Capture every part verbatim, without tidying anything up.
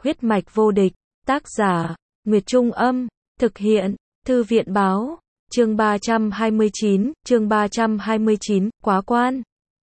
Huyết mạch vô địch, tác giả, Nguyệt Trung Âm, thực hiện, Thư viện Báo, chương ba trăm hai mươi chín, chương ba trăm hai mươi chín, quá quan.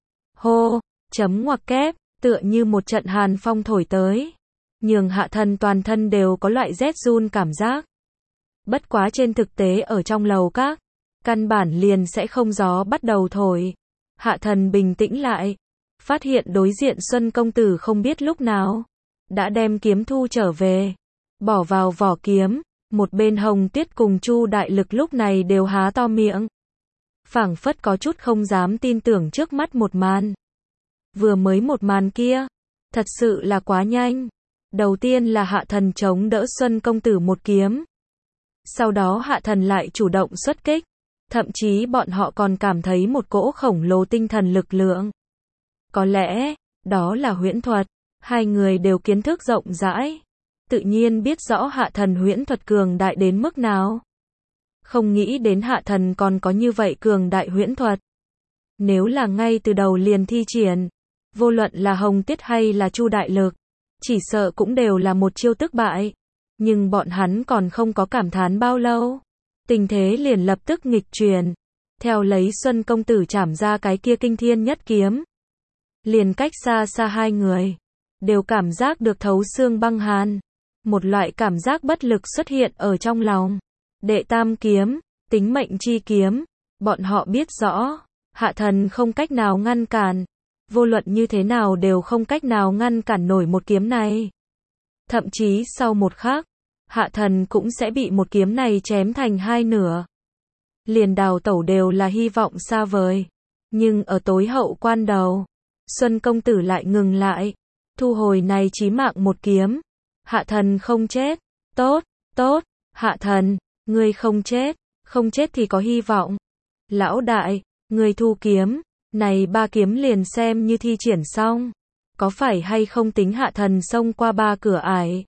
Hô, chấm ngoặc kép, tựa như một trận hàn phong thổi tới, nhường Hạ Thần toàn thân đều có loại rét run cảm giác. Bất quá trên thực tế ở trong lầu các, căn bản liền sẽ không gió bắt đầu thổi. Hạ Thần bình tĩnh lại, phát hiện đối diện Xuân công tử không biết lúc nào đã đem kiếm thu trở về, bỏ vào vỏ kiếm. Một bên Hồng Tuyết cùng Chu Đại Lực lúc này đều há to miệng, phảng phất có chút không dám tin tưởng trước mắt một màn. Vừa mới một màn kia, thật sự là quá nhanh. Đầu tiên là Hạ Thần chống đỡ Xuân công tử một kiếm, sau đó Hạ Thần lại chủ động xuất kích, thậm chí bọn họ còn cảm thấy một cỗ khổng lồ tinh thần lực lượng. Có lẽ, đó là huyễn thuật, hai người đều kiến thức rộng rãi, tự nhiên biết rõ Hạ Thần huyễn thuật cường đại đến mức nào. Không nghĩ đến Hạ Thần còn có như vậy cường đại huyễn thuật. Nếu là ngay từ đầu liền thi triển, vô luận là Hồng Tuyết hay là Chu Đại Lực, chỉ sợ cũng đều là một chiêu tức bại. Nhưng bọn hắn còn không có cảm thán bao lâu, tình thế liền lập tức nghịch chuyển. Theo lấy Xuân công tử chảm ra cái kia kinh thiên nhất kiếm, liền cách xa xa hai người đều cảm giác được thấu xương băng hàn. Một loại cảm giác bất lực xuất hiện ở trong lòng. Đệ tam kiếm, tính mệnh chi kiếm, bọn họ biết rõ, Hạ Thần không cách nào ngăn cản, vô luận như thế nào đều không cách nào ngăn cản nổi một kiếm này. Thậm chí sau một khắc, Hạ Thần cũng sẽ bị một kiếm này chém thành hai nửa. Liền đào tẩu đều là hy vọng xa vời. Nhưng ở tối hậu quan đầu, Xuân công tử lại ngừng lại, thu hồi này chí mạng một kiếm. Hạ Thần không chết, tốt, tốt, Hạ Thần, ngươi không chết, không chết thì có hy vọng. Lão đại, ngươi thu kiếm, này ba kiếm liền xem như thi triển xong, có phải hay không tính Hạ Thần xông qua ba cửa ải.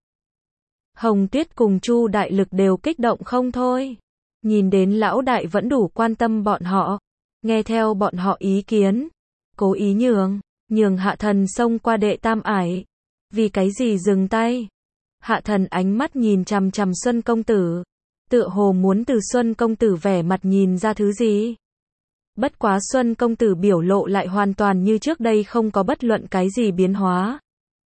Hồng Tuyết cùng Chu Đại Lực đều kích động không thôi, nhìn đến lão đại vẫn đủ quan tâm bọn họ, nghe theo bọn họ ý kiến, cố ý nhường, nhường Hạ Thần xông qua đệ tam ải. Vì cái gì dừng tay? Hạ Thần ánh mắt nhìn chằm chằm Xuân công tử, tựa hồ muốn từ Xuân công tử vẻ mặt nhìn ra thứ gì. Bất quá Xuân công tử biểu lộ lại hoàn toàn như trước đây không có bất luận cái gì biến hóa,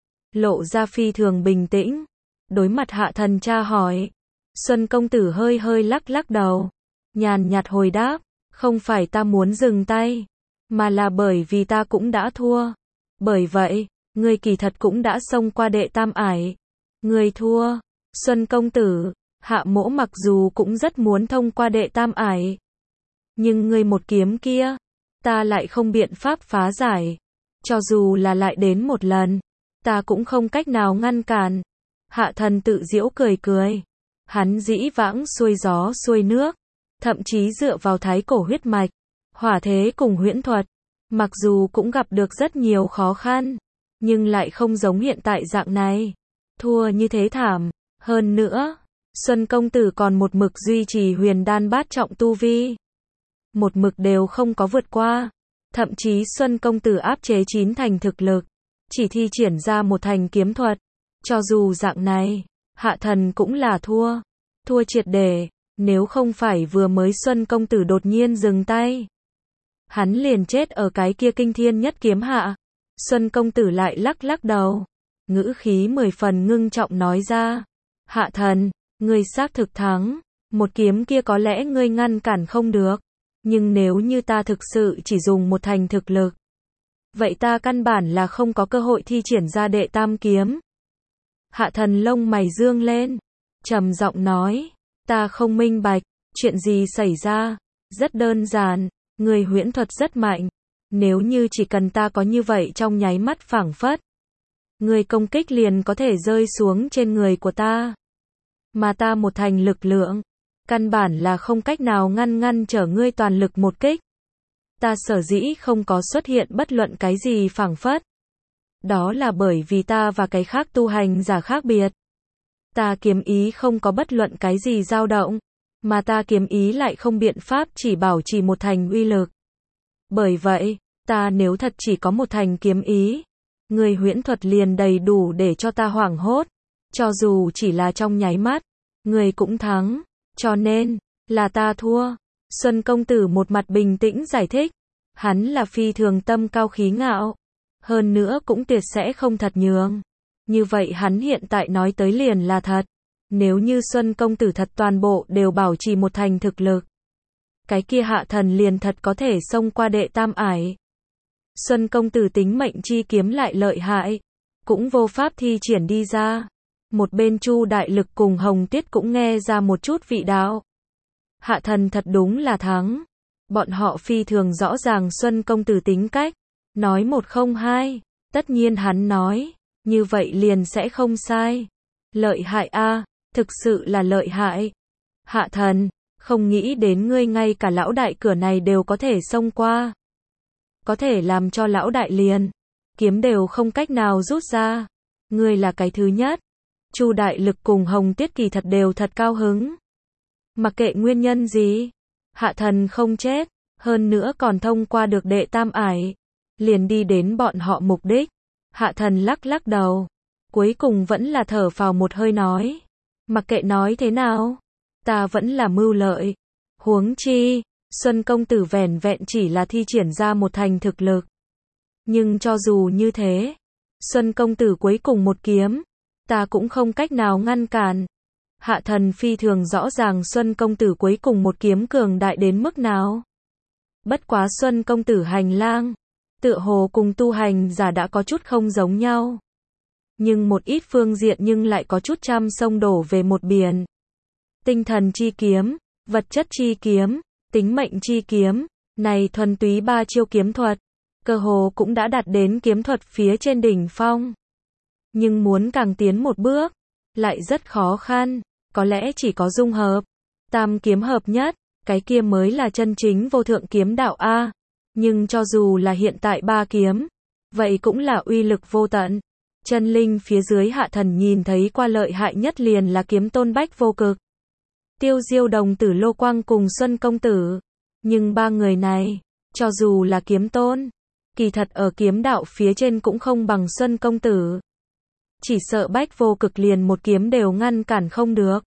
lộ ra phi thường bình tĩnh. Đối mặt Hạ Thần tra hỏi, Xuân công tử hơi hơi lắc lắc đầu, nhàn nhạt hồi đáp, không phải ta muốn dừng tay, mà là bởi vì ta cũng đã thua. Bởi vậy, ngươi kỳ thật cũng đã xông qua đệ tam ải. Ngươi thua. Xuân công tử, Hạ mỗ mặc dù cũng rất muốn thông qua đệ tam ải, nhưng ngươi một kiếm kia, ta lại không biện pháp phá giải. Cho dù là lại đến một lần, ta cũng không cách nào ngăn cản. Hạ Thần tự giễu cười cười. Hắn dĩ vãng xuôi gió xuôi nước, thậm chí dựa vào thái cổ huyết mạch, hỏa thế cùng huyễn thuật, mặc dù cũng gặp được rất nhiều khó khăn, nhưng lại không giống hiện tại dạng này. Thua như thế thảm. Hơn nữa, Xuân công tử còn một mực duy trì huyền đan bát trọng tu vi, một mực đều không có vượt qua. Thậm chí Xuân công tử áp chế chín thành thực lực, chỉ thi triển ra một thành kiếm thuật. Cho dù dạng này, Hạ Thần cũng là thua. Thua triệt để. Nếu không phải vừa mới Xuân công tử đột nhiên dừng tay, hắn liền chết ở cái kia kinh thiên nhất kiếm hạ. Xuân công tử lại lắc lắc đầu, ngữ khí mười phần ngưng trọng nói ra, Hạ Thần, ngươi xác thực thắng, một kiếm kia có lẽ ngươi ngăn cản không được, nhưng nếu như ta thực sự chỉ dùng một thành thực lực, vậy ta căn bản là không có cơ hội thi triển ra đệ tam kiếm. Hạ Thần lông mày dương lên, trầm giọng nói, ta không minh bạch, chuyện gì xảy ra? Rất đơn giản, người huyễn thuật rất mạnh, nếu như chỉ cần ta có như vậy trong nháy mắt phảng phất, người công kích liền có thể rơi xuống trên người của ta. Mà ta một thành lực lượng, căn bản là không cách nào ngăn ngăn trở ngươi toàn lực một kích. Ta sở dĩ không có xuất hiện bất luận cái gì phảng phất, đó là bởi vì ta và cái khác tu hành giả khác biệt. Ta kiếm ý không có bất luận cái gì dao động, mà ta kiếm ý lại không biện pháp chỉ bảo trì một thành uy lực. Bởi vậy, ta nếu thật chỉ có một thành kiếm ý, người huyễn thuật liền đầy đủ để cho ta hoảng hốt. Cho dù chỉ là trong nháy mắt, người cũng thắng, cho nên, là ta thua. Xuân công tử một mặt bình tĩnh giải thích, hắn là phi thường tâm cao khí ngạo, hơn nữa cũng tuyệt sẽ không thật nhường. Như vậy hắn hiện tại nói tới liền là thật. Nếu như Xuân công tử thật toàn bộ đều bảo trì một thành thực lực, cái kia Hạ Thần liền thật có thể xông qua đệ tam ải. Xuân công tử tính mệnh chi kiếm lại lợi hại, cũng vô pháp thi triển đi ra. Một bên Chu Đại Lực cùng Hồng Tuyết cũng nghe ra một chút vị đạo. Hạ Thần thật đúng là thắng. Bọn họ phi thường rõ ràng Xuân công tử tính cách, nói một không hai, tất nhiên hắn nói, như vậy liền sẽ không sai. Lợi hại a, thực sự là lợi hại. Hạ Thần, không nghĩ đến ngươi ngay cả lão đại cửa này đều có thể xông qua. Có thể làm cho lão đại liền kiếm đều không cách nào rút ra. Ngươi là cái thứ nhất. Chu Đại Lực cùng Hồng Tuyết kỳ thật đều thật cao hứng. Mặc kệ nguyên nhân gì, Hạ Thần không chết, hơn nữa còn thông qua được đệ tam ải, liền đi đến bọn họ mục đích. Hạ Thần lắc lắc đầu, cuối cùng vẫn là thở phào một hơi nói, mặc kệ nói thế nào, ta vẫn là mưu lợi. Huống chi, Xuân công tử vẻn vẹn chỉ là thi triển ra một thành thực lực. Nhưng cho dù như thế, Xuân công tử cuối cùng một kiếm, ta cũng không cách nào ngăn cản. Hạ Thần phi thường rõ ràng Xuân công tử cuối cùng một kiếm cường đại đến mức nào. Bất quá Xuân công tử hành lang, tựa hồ cùng tu hành giả đã có chút không giống nhau. Nhưng một ít phương diện nhưng lại có chút trăm sông đổ về một biển. Tinh thần chi kiếm, vật chất chi kiếm, tính mệnh chi kiếm, này thuần túy ba chiêu kiếm thuật, cơ hồ cũng đã đạt đến kiếm thuật phía trên đỉnh phong. Nhưng muốn càng tiến một bước, lại rất khó khăn, có lẽ chỉ có dung hợp, tam kiếm hợp nhất, cái kia mới là chân chính vô thượng kiếm đạo A. Nhưng cho dù là hiện tại ba kiếm, vậy cũng là uy lực vô tận. Chân linh phía dưới Hạ Thần nhìn thấy qua lợi hại nhất liền là kiếm tôn Bách Vô Cực, Tiêu Diêu đồng tử Lô Quang cùng Xuân công tử. Nhưng ba người này, cho dù là kiếm tôn, kỳ thật ở kiếm đạo phía trên cũng không bằng Xuân công tử. Chỉ sợ Bách Vô Cực liền một kiếm đều ngăn cản không được.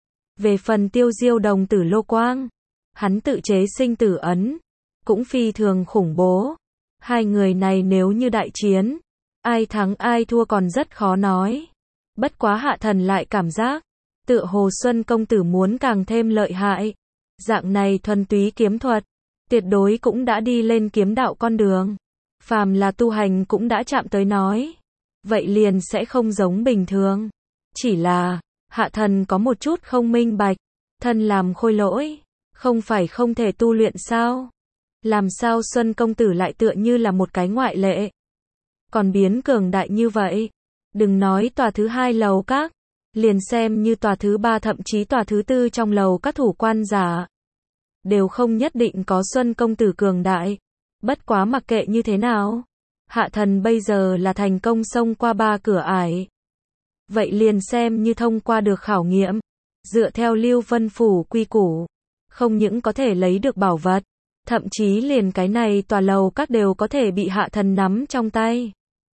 Về phần Tiêu Diêu đồng tử Lô Quang, hắn tự chế sinh tử ấn, cũng phi thường khủng bố. Hai người này nếu như đại chiến, ai thắng ai thua còn rất khó nói. Bất quá Hạ Thần lại cảm giác, tựa hồ Xuân công tử muốn càng thêm lợi hại. Dạng này thuần túy kiếm thuật, tuyệt đối cũng đã đi lên kiếm đạo con đường. Phàm là tu hành cũng đã chạm tới nói. Vậy liền sẽ không giống bình thường. Chỉ là, Hạ Thần có một chút không minh bạch. Thân làm khôi lỗi, không phải không thể tu luyện sao? Làm sao Xuân công tử lại tựa như là một cái ngoại lệ? Còn biến cường đại như vậy. Đừng nói tòa thứ hai lầu các, liền xem như tòa thứ ba thậm chí tòa thứ tư trong lầu các thủ quan giả, đều không nhất định có Xuân công tử cường đại. Bất quá mặc kệ như thế nào, Hạ Thần bây giờ là thành công xông qua ba cửa ải. Vậy liền xem như thông qua được khảo nghiệm, dựa theo Lưu Vân Phủ quy củ, không những có thể lấy được bảo vật, thậm chí liền cái này tòa lầu các đều có thể bị Hạ Thần nắm trong tay.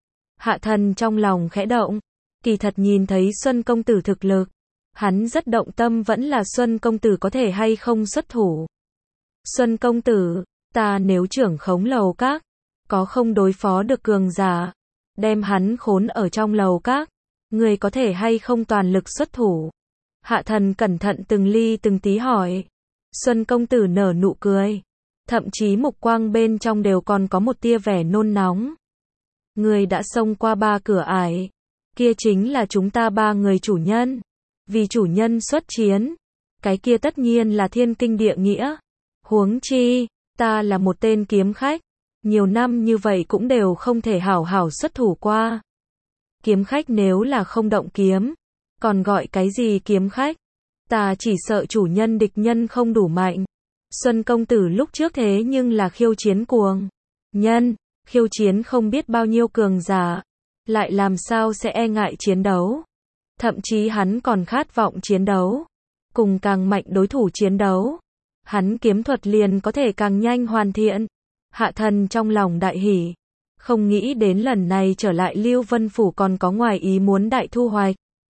Hạ Thần trong lòng khẽ động, kỳ thật nhìn thấy Xuân công tử thực lực, hắn rất động tâm vẫn là Xuân công tử có thể hay không xuất thủ. Xuân công tử, ta nếu trưởng khống lầu các, có không đối phó được cường giả, đem hắn khốn ở trong lầu các, người có thể hay không toàn lực xuất thủ? Hạ Thần cẩn thận từng ly từng tí hỏi. Xuân công tử nở nụ cười, thậm chí mục quang bên trong đều còn có một tia vẻ nôn nóng. Người đã xông qua ba cửa ải, kia chính là chúng ta ba người chủ nhân. Vì chủ nhân xuất chiến, cái kia tất nhiên là thiên kinh địa nghĩa. Huống chi, ta là một tên kiếm khách, nhiều năm như vậy cũng đều không thể hảo hảo xuất thủ qua. Kiếm khách nếu là không động kiếm, còn gọi cái gì kiếm khách? Ta chỉ sợ chủ nhân địch nhân không đủ mạnh. Xuân công tử lúc trước thế nhưng là khiêu chiến cuồng nhân, khiêu chiến không biết bao nhiêu cường giả, lại làm sao sẽ e ngại chiến đấu? Thậm chí hắn còn khát vọng chiến đấu, cùng càng mạnh đối thủ chiến đấu. Hắn kiếm thuật liền có thể càng nhanh hoàn thiện. Hạ Thần trong lòng đại hỉ, không nghĩ đến lần này trở lại Lưu Vân Phủ còn có ngoài ý muốn đại thu hoạch.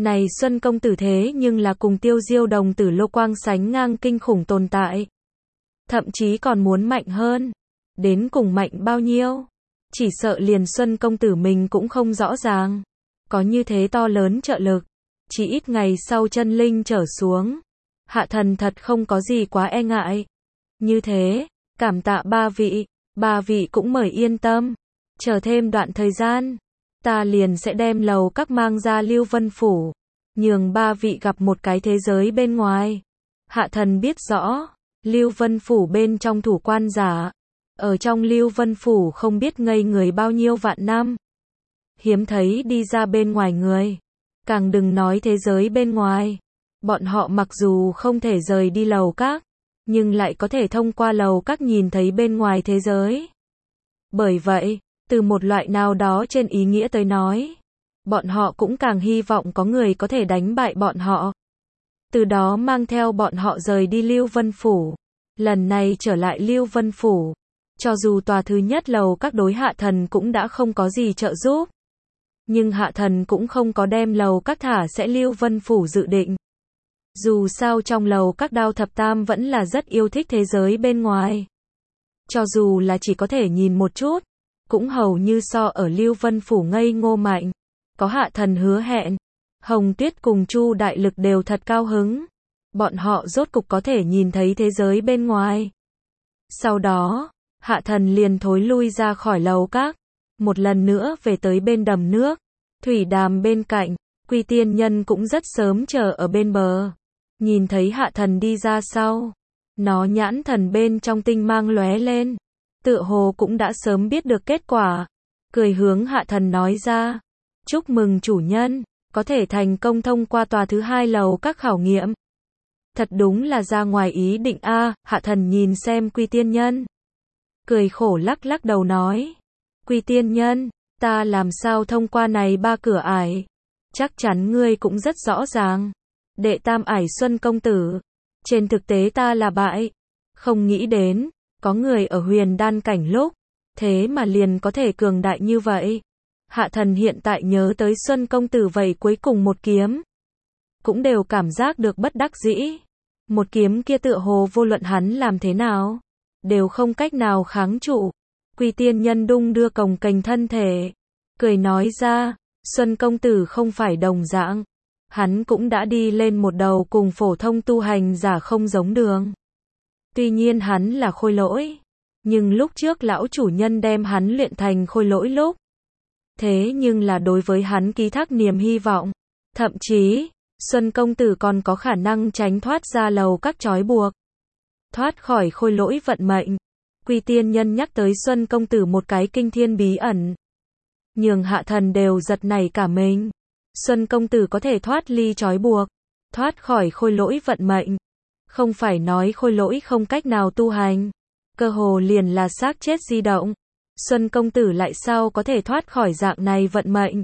Này Xuân công tử thế nhưng là cùng Tiêu Diêu đồng tử Lô Quang sánh ngang kinh khủng tồn tại. Thậm chí còn muốn mạnh hơn. Đến cùng mạnh bao nhiêu? Chỉ sợ liền Xuân công tử mình cũng không rõ ràng. Có như thế to lớn trợ lực. Chỉ ít ngày sau chân linh trở xuống. Hạ thần thật không có gì quá e ngại. Như thế, cảm tạ ba vị. Ba vị cũng mời yên tâm. Chờ thêm đoạn thời gian. Ta liền sẽ đem lầu các mang ra Lưu Vân Phủ. Nhường ba vị gặp một cái thế giới bên ngoài. Hạ thần biết rõ. Lưu Vân Phủ bên trong thủ quan giả. Ở trong Lưu Vân Phủ không biết ngây người bao nhiêu vạn năm. Hiếm thấy đi ra bên ngoài người. Càng đừng nói thế giới bên ngoài. Bọn họ mặc dù không thể rời đi lầu các. Nhưng lại có thể thông qua lầu các nhìn thấy bên ngoài thế giới. Bởi vậy, từ một loại nào đó trên ý nghĩa tới nói. Bọn họ cũng càng hy vọng có người có thể đánh bại bọn họ. Từ đó mang theo bọn họ rời đi Lưu Vân Phủ. Lần này trở lại Lưu Vân Phủ. Cho dù tòa thứ nhất lầu các đối hạ thần cũng đã không có gì trợ giúp. Nhưng hạ thần cũng không có đem lầu các thả sẽ Lưu Vân Phủ dự định. Dù sao trong lầu các Đao Thập Tam vẫn là rất yêu thích thế giới bên ngoài. Cho dù là chỉ có thể nhìn một chút. Cũng hầu như so ở Lưu Vân Phủ ngây ngô mạnh. Có hạ thần hứa hẹn. Hồng Tuyết cùng Chu Đại Lực đều thật cao hứng. Bọn họ rốt cục có thể nhìn thấy thế giới bên ngoài. Sau đó, hạ thần liền thối lui ra khỏi lầu các. Một lần nữa về tới bên đầm nước. Thủy đàm bên cạnh, Quy Tiên Nhân cũng rất sớm chờ ở bên bờ. Nhìn thấy hạ thần đi ra sau. Nó nhãn thần bên trong tinh mang lóe lên. Tựa hồ cũng đã sớm biết được kết quả. Cười hướng hạ thần nói ra. Chúc mừng chủ nhân. Có thể thành công thông qua tòa thứ hai lầu các khảo nghiệm. Thật đúng là ra ngoài ý định a. Hạ thần nhìn xem Quy Tiên Nhân. Cười khổ lắc lắc đầu nói. Quy Tiên Nhân, ta làm sao thông qua này ba cửa ải. Chắc chắn ngươi cũng rất rõ ràng. Đệ tam ải Xuân công tử. Trên thực tế ta là bại. Không nghĩ đến, có người ở huyền đan cảnh lúc. Thế mà liền có thể cường đại như vậy. Hạ thần hiện tại nhớ tới Xuân công tử vậy cuối cùng một kiếm. Cũng đều cảm giác được bất đắc dĩ. Một kiếm kia tựa hồ vô luận hắn làm thế nào. Đều không cách nào kháng trụ. Quy Tiên Nhân đung đưa cồng kềnh thân thể. Cười nói ra, Xuân công tử không phải đồng dạng. Hắn cũng đã đi lên một đầu cùng phổ thông tu hành giả không giống đường. Tuy nhiên hắn là khôi lỗi. Nhưng lúc trước lão chủ nhân đem hắn luyện thành khôi lỗi lúc. Thế nhưng là đối với hắn ký thác niềm hy vọng. Thậm chí, Xuân công tử còn có khả năng tránh thoát ra lầu các trói buộc. Thoát khỏi khôi lỗi vận mệnh. Quy Tiên Nhân nhắc tới Xuân công tử một cái kinh thiên bí ẩn. Nhường hạ thần đều giật nảy cả mình. Xuân công tử có thể thoát ly trói buộc. Thoát khỏi khôi lỗi vận mệnh. Không phải nói khôi lỗi không cách nào tu hành. Cơ hồ liền là xác chết di động. Xuân công tử lại sao có thể thoát khỏi dạng này vận mệnh.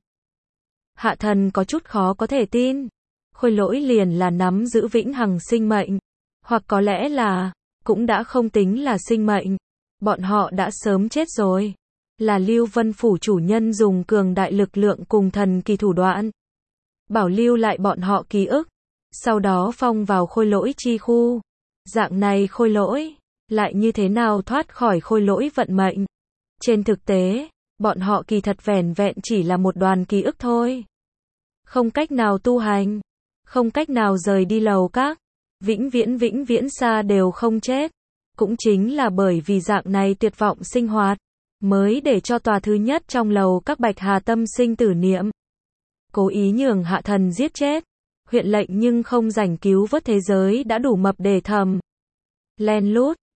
Hạ thần có chút khó có thể tin. Khôi lỗi liền là nắm giữ vĩnh hằng sinh mệnh. Hoặc có lẽ là, cũng đã không tính là sinh mệnh. Bọn họ đã sớm chết rồi. Là Lưu Vân Phủ chủ nhân dùng cường đại lực lượng cùng thần kỳ thủ đoạn. Bảo lưu lại bọn họ ký ức. Sau đó phong vào khôi lỗi chi khu. Dạng này khôi lỗi, lại như thế nào thoát khỏi khôi lỗi vận mệnh. Trên thực tế, bọn họ kỳ thật vẻn vẹn chỉ là một đoàn ký ức thôi. Không cách nào tu hành. Không cách nào rời đi lầu các. Vĩnh viễn vĩnh viễn xa đều không chết. Cũng chính là bởi vì dạng này tuyệt vọng sinh hoạt. Mới để cho tòa thứ nhất trong lầu các Bạch Hà tâm sinh tử niệm. Cố ý nhường hạ thần giết chết. Huyện lệnh nhưng không rảnh cứu vớt thế giới đã đủ mập để thầm. Len lút.